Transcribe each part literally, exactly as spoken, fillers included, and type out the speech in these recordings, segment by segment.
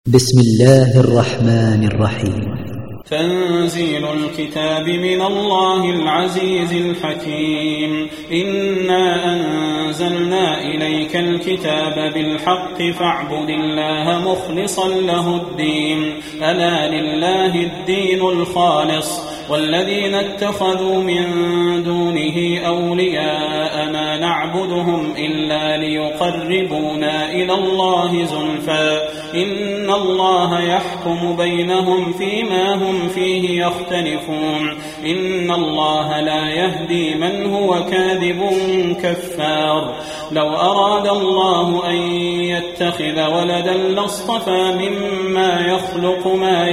بسم الله الرحمن الرحيم. تنزيل الكتاب من الله العزيز الحكيم. إنا أنزلنا إليك الكتاب بالحق فاعبد الله مخلصا له الدين. ألا لله الدين الخالص والذين اتخذوا من دونه أولياء ما نعبدهم إلا ليقربونا إلى الله زلفى إن الله يحكم بينهم فيما هم فيه يختلفون. إن الله لا يهدي من هو كاذب كفار. لو أراد الله أن يتخذ ولدا لاصطفى مما يخلق ما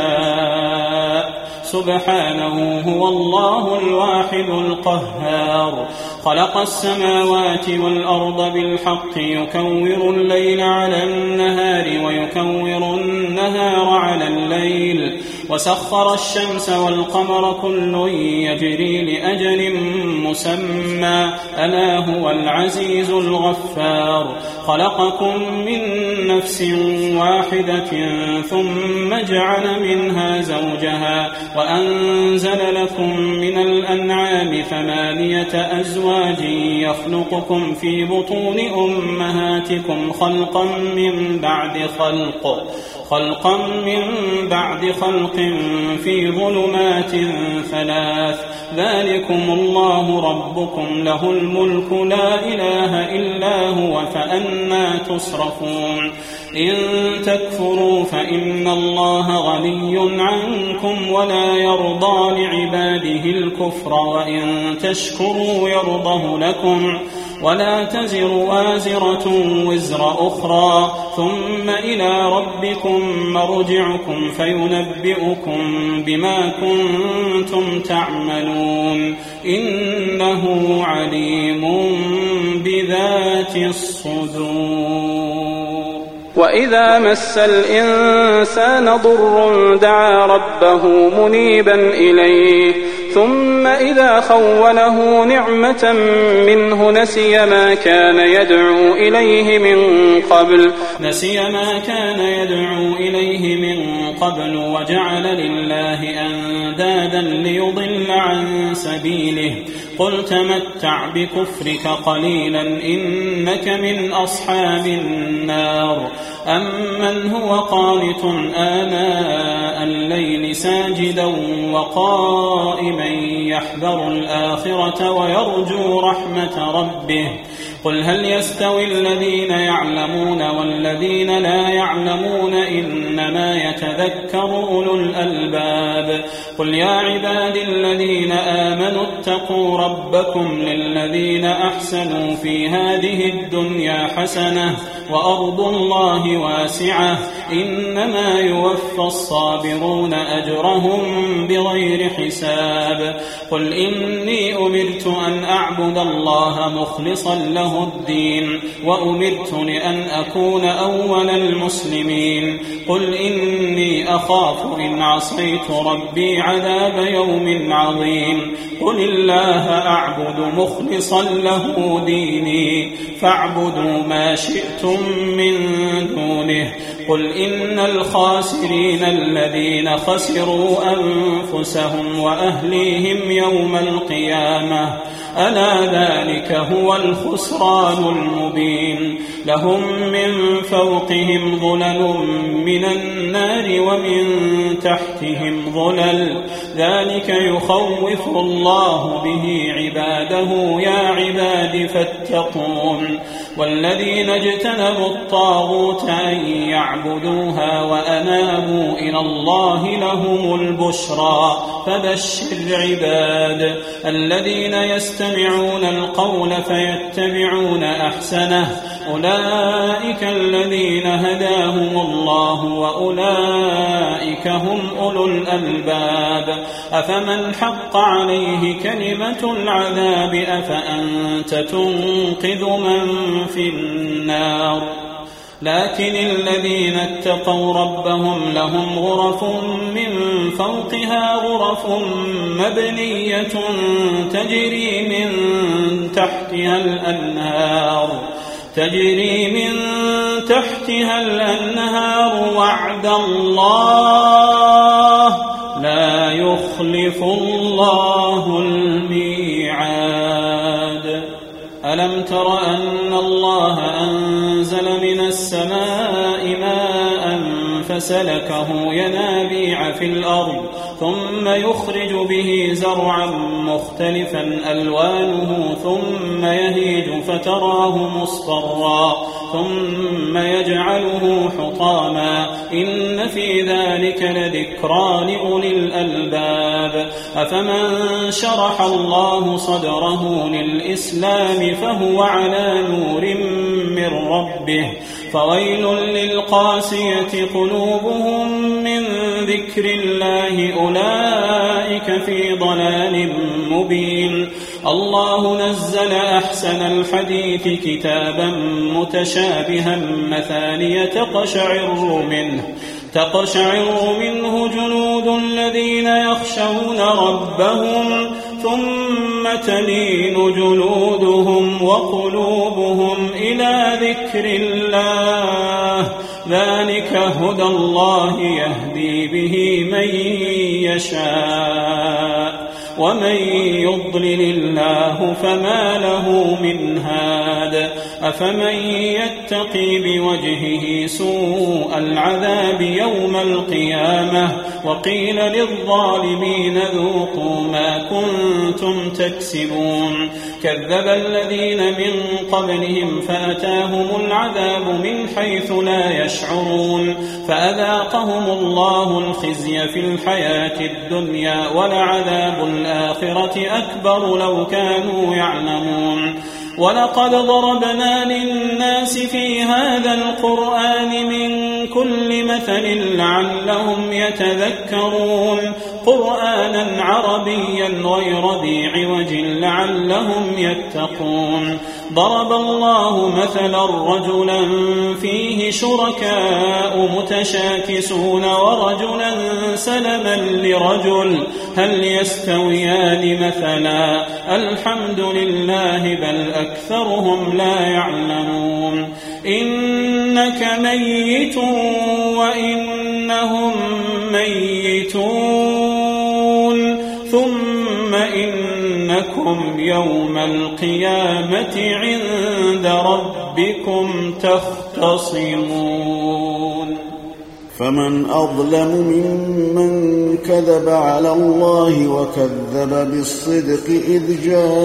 يشاء سبحانه هو الله الواحد القهار. خلق السماوات والأرض بالحق يكور الليل على النهار ويكور النهار على الليل وسخر الشمس والقمر كل يجري لأجل مسمى ألا هو العزيز الغفار. خلقكم من نفس واحدة ثم جعل منها زوجها وأنزل لكم من الأنعام ثمانية أزواج يخلقكم في بطون أمهاتكم خلقا من بعد خلق خلقا من بعد خلق في ظلمات ثلاث ذلكم الله ربكم له الملك لا إله إلا هو فأنى تصرفون. إن تكفروا فإن الله غني عنكم ولا يرضى لعباده الكفر وإن تشكروا يرضه لكم ولا تزر وازرة وزر أخرى ثم إلى ربكم مرجعكم فينبئكم بما كنتم تعملون إنه عليم بذات الصدور. وإذا مس الإنسان ضر دعا ربه منيبا إليه ثم إذا خوله نعمة منه نسي ما كان يدعو إليه من قبل نسي ما كان يدعو إليه من قبل وجعل لله أندادا ليضل عن سبيله. قل تمتع بكفرك قليلا إنك من أصحاب النار. أمن هو قانت آناء الليل ساجدا وقائما يحذر الآخرة ويرجو رحمة ربه. قل هل يستوي الذين يعلمون والذين لا يعلمون إنما يتذكر أولو الألباب. قل يا عبادي الذين آمنوا اتقوا ربكم للذين أحسنوا في هذه الدنيا حسنة وأرض الله واسعة إنما يوفى الصابرون أجرهم بغير حساب. قل إني أمرت أن أعبد الله مخلصا له الدين وأمرت لأن أكون أول المسلمين. قل إني أخاف إن عصيت ربي عذاب يوم عظيم. قل الله أعبد مخلصا له ديني فاعبدوا ما شئتم من دونه. قل إن الخاسرين الذين خسروا أنفسهم وأهليهم يوم القيامة ألا ذلك هو الخسران المبين. لهم من فوقهم ظلل من النار ومن تحتهم ظلل ذلك يخوف الله به عباده يا عباد فاتقون. والذين اجتنبوا الطاغوت أن يعبدوها وأنابوا إلى الله لهم البشرى فبشر عباد الذين يستمعون القول فيتبعون أحسنه أولئك الذين هداهم الله وأولئك هم أولو الألباب. أفمن حق عليه كلمة العذاب أفأنت تنقذ من في النار. لكن الذين اتقوا ربهم لهم غرف من فوقها غرف مبنية تجري من تحتها الأنهار تجري من تحتها الأنهار وعد وعد الله لا يخلف الله الميعاد. ألم تر أن الله أنزل من السماء ماء فسلكه ينابيع في الأرض ثم يخرج به زرعا مختلفا ألوانه ثم يهيج فتراه مصفرا ثم يجعله حطاما إن في ذلك لذكرى لأولي الألباب. أفمن شرح الله صدره للإسلام فهو على نور من ربه فويل للقاسية قلوبهم من ذكر الله أولئك في ضلال مبين. الله نزل أحسن الحديث كتابا متشابها مثانية تقشعر منه تقشعر منه جلود الذين يخشون ربهم ثم تلين جلودهم وقلوبهم إلى ذكر الله ذلك هدى الله يهدي به من يشاء ومن يضلل الله فما له من هاد. أفمن يتقي بوجهه سوء العذاب يوم القيامة وقيل للظالمين ذوقوا ما كنتم تكسبون. كذب الذين من قبلهم فأتاهم العذاب من حيث لا يشعرون فأذاقهم الله الخزي في الحياة الدنيا ولعذاب الآخرة أكبر لو كانوا يعلمون. ولقد ضربنا للناس في هذا القرآن من كل مثل لعلهم يتذكرون قرآنا عربيا غير ذي عوج لعلهم يتقون. ضرب الله مثلا رجلا فيه شركاء متشاكسون ورجلا سلما لرجل هل يستويان مثلا الحمد لله بل أكثرهم لا يعلمون. إنك ميت وإنهم ميتون ثم إنكم يوم القيامة عند ربكم تختصمون. فمن أظلم ممن كذب على الله وكذب بالصدق إذ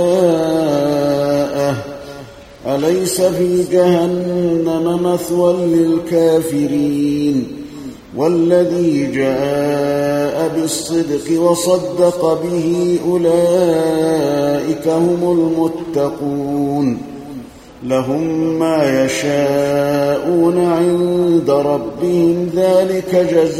جاءه أليس في جهنم مثوى للكافرين والذي جاء بالصدق وصدق به أولئك هم المتقون لهم ما يشاءون عند ربهم ذلك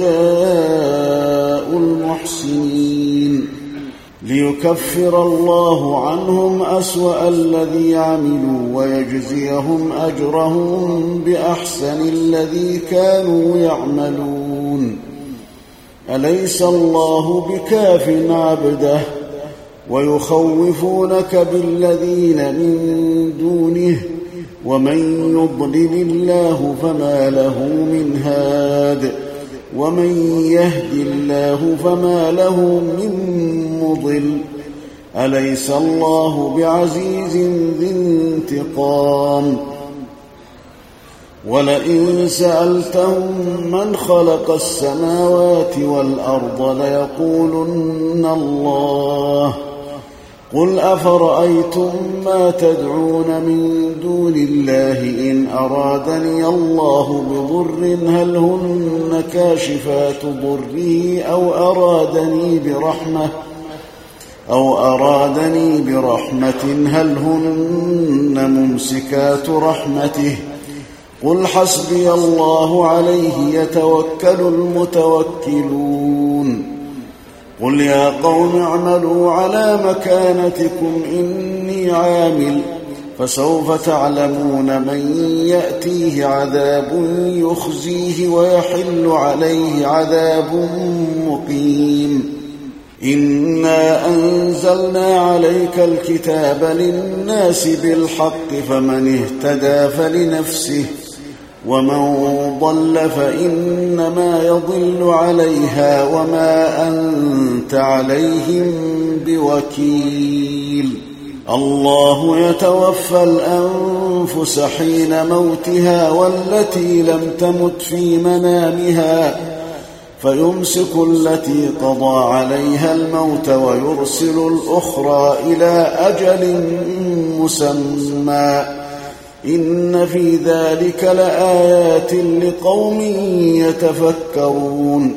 جزاء المحسنين ليكفر الله عنهم أسوأ الذي عملوا ويجزيهم أجرهم بأحسن الذي كانوا يعملون. أليس الله بكاف عبده ويخوفونك بالذين من دونه ومن يضلل الله فما له من هاد ومن يهد الله فما له من مضل. أليس الله بعزيز ذي انتقام. ولئن سألتهم من خلق السماوات والأرض ليقولن الله قل أفرأيتم ما تدعون من دون الله إن أرادني الله بضر هل هن كاشفات ضره أو أرادني برحمة أو أرادني برحمة هل هن ممسكات رحمته قل حسبي الله عليه يتوكل المتوكلون. قل يا قوم اعملوا على مكانتكم إني عامل فسوف تعلمون من يأتيه عذاب يخزيه ويحل عليه عذاب مقيم. إنا أنزلنا عليك الكتاب للناس بالحق فمن اهتدى فلنفسه ومن ضل فإنما يضل عليها وما أنت عليهم بوكيل. الله يتوفى الأنفس حين موتها والتي لم تمت في منامها فيمسك التي قضى عليها الموت ويرسل الأخرى إلى أجل مسمى إن في ذلك لآيات لقوم يتفكرون.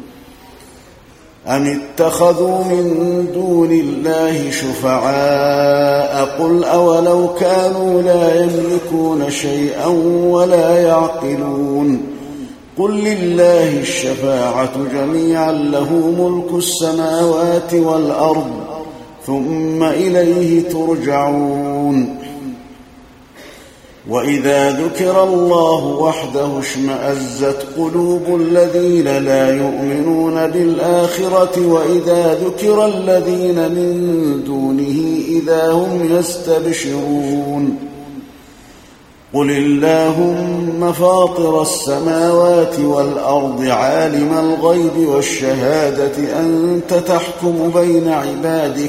أم اتخذوا من دون الله شفعاء قل أولو كانوا لا يملكون شيئا ولا يعقلون قل لله الشفاعة جميعا له ملك السماوات والأرض ثم إليه ترجعون. وإذا ذكر الله وحده اشمأزت قلوب الذين لا يؤمنون بالآخرة وإذا ذكر الذين من دونه إذا هم يستبشرون. قل اللهم فاطر السماوات والأرض عالم الغيب والشهادة أنت تحكم بين عبادك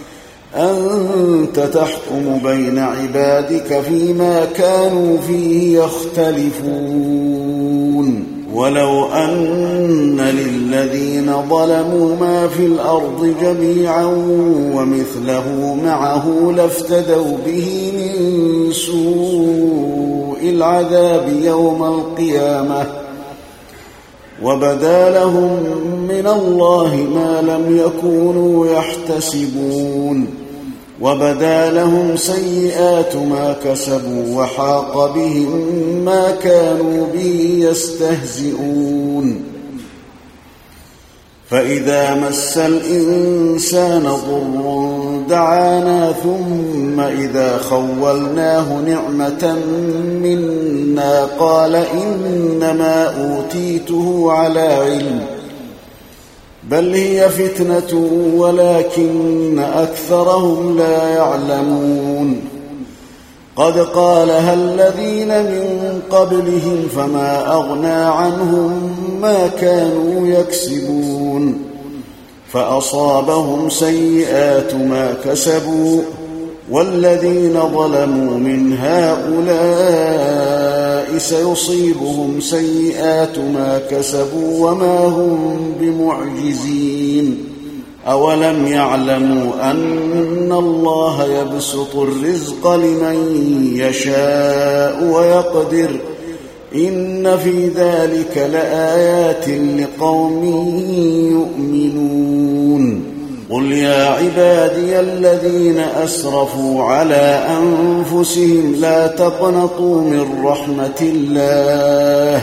أنت تحكم بين عبادك فيما كانوا فيه يختلفون. ولو أن للذين ظلموا ما في الأرض جميعا ومثله معه لافتدوا به من سوء العذاب يوم القيامة وبدا لهم من الله ما لم يكونوا يحتسبون وبدا لهم سيئات ما كسبوا وحاق بهم ما كانوا به يستهزئون. فإذا مس الإنسان ضر دعانا ثم إذا خولناه نعمة منا قال إنما أوتيته على علم بل هي فتنة ولكن أكثرهم لا يعلمون. قد قالها الذين من قبلهم فما أغنى عنهم ما كانوا يكسبون فأصابهم سيئات ما كسبوا والذين ظلموا من هؤلاء سيصيبهم سيئات ما كسبوا وما هم بمعجزين. أولم يعلموا أن الله يبسط الرزق لمن يشاء ويقدر إن في ذلك لآيات لقوم يؤمنون. قل يا عبادي الذين أسرفوا على أنفسهم لا تقنطوا من رحمة الله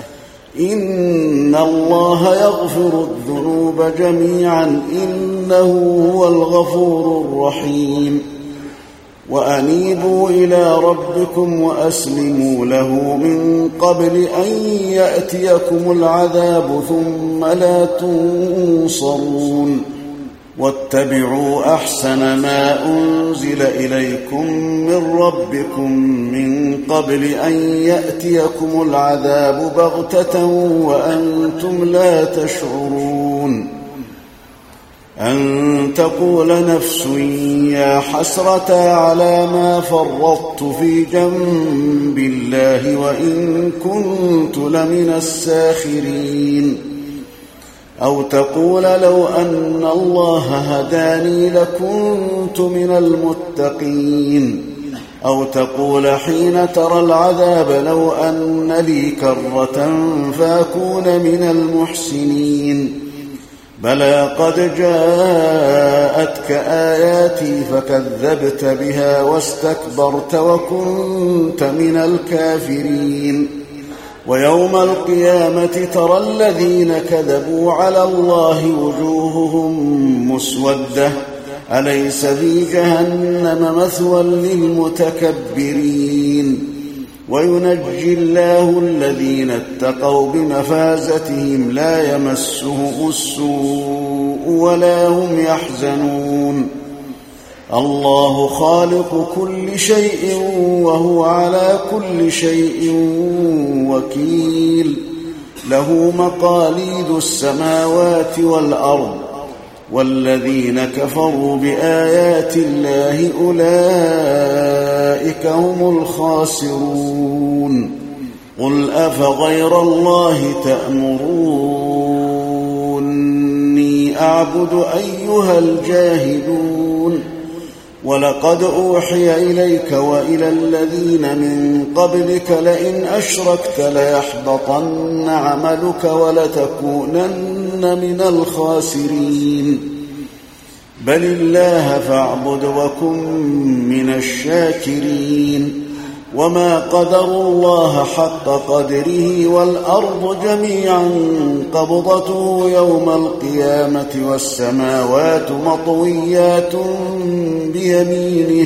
إن الله يغفر الذنوب جميعا إنه هو الغفور الرحيم. وأنيبوا إلى ربكم وأسلموا له من قبل أن يأتيكم العذاب ثم لا تنصرون. واتبعوا أحسن ما أنزل إليكم من ربكم من قبل أن يأتيكم العذاب بغتة وأنتم لا تشعرون. أن تقول نفس يا حسرة على ما فرطت في جنب الله وإن كنت لمن الساخرين. أو تقول لو أن الله هداني لكنت من المتقين. أو تقول حين ترى العذاب لو أن لي كرة فأكون من المحسنين. بلى قد جاءتك آياتي فكذبت بها واستكبرت وكنت من الكافرين. ويوم القيامة ترى الذين كذبوا على الله وجوههم مسودة أليس في جهنم مثوى للمتكبرين. وينجي الله الذين اتقوا بمفازتهم لا يمسهم السوء ولا هم يحزنون. الله خالق كل شيء وهو على كل شيء وكيل له مقاليد السماوات والأرض والذين كفروا بآيات الله أولئك هم الخاسرون قل أفغير الله تأمروني أعبد أيها الجاهلون ولقد أوحي إليك وإلى الذين من قبلك لئن أشركت ليحبطن عملك ولتكونن من الخاسرين بل الله فاعبد وكن من الشاكرين وما قدروا الله حق قدره والأرض جميعا قبضته يوم القيامة والسماوات مطويات بيمينه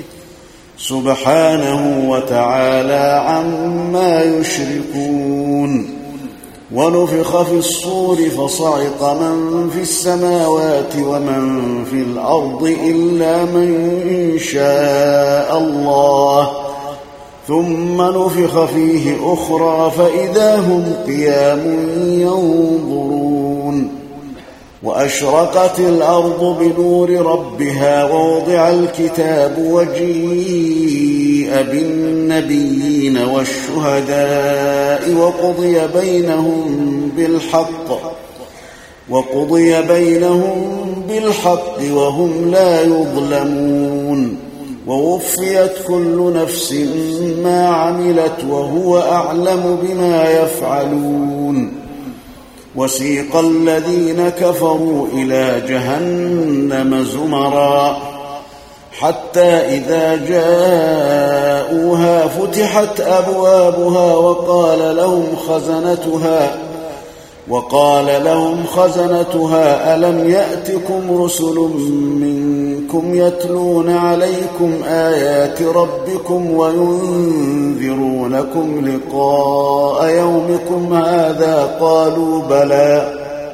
سبحانه وتعالى عما يشركون ونفخ في الصور فصعق من في السماوات ومن في الأرض إلا من شاء الله ثم نفخ فيه أخرى فإذا هم قيام ينظرون وأشرقت الأرض بنور ربها ووضع الكتاب وجيء بالنبيين والشهداء وقضي بينهم بالحق وقضي بينهم بالحق وهم لا يظلمون ووفيت كل نفس ما عملت وهو أعلم بما يفعلون وسيق الذين كفروا إلى جهنم زمرا حتى إذا جاءوها فتحت أبوابها وقال لهم خزنتها وقال لهم خزنتها ألم يأتكم رسل منكم يتلون عليكم آيات ربكم وينذرونكم لقاء يومكم هذا قالوا بلى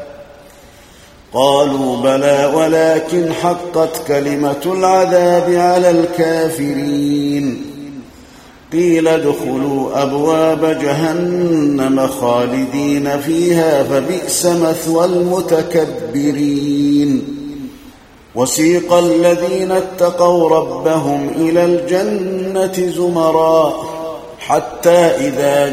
قالوا بلى ولكن حقت كلمة العذاب على الكافرين قيل ادخلوا أبواب جهنم خالدين فيها فبئس مثوى المتكبرين وسيق الذين اتقوا ربهم إلى الجنة زمرا حتى إذا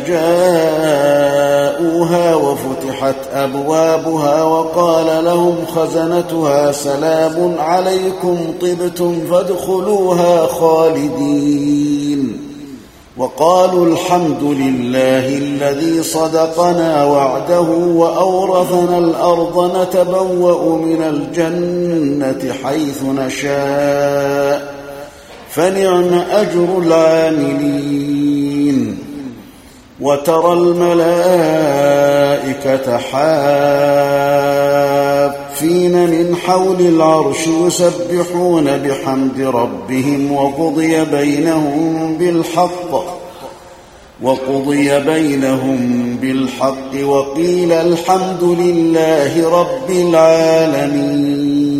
جاءوها وفتحت أبوابها وقال لهم خزنتها سلام عليكم طبتم فادخلوها خالدين وقالوا الحمد لله الذي صدقنا وعده وأورثنا الأرض نتبوأ من الجنة حيث نشاء فنعم أجر العاملين وترى الملائكة حافين من حول العرش يسبحون بحمد ربهم وقضي بينهم بالحق وقضي بينهم بالحق وقيل الحمد لله رب العالمين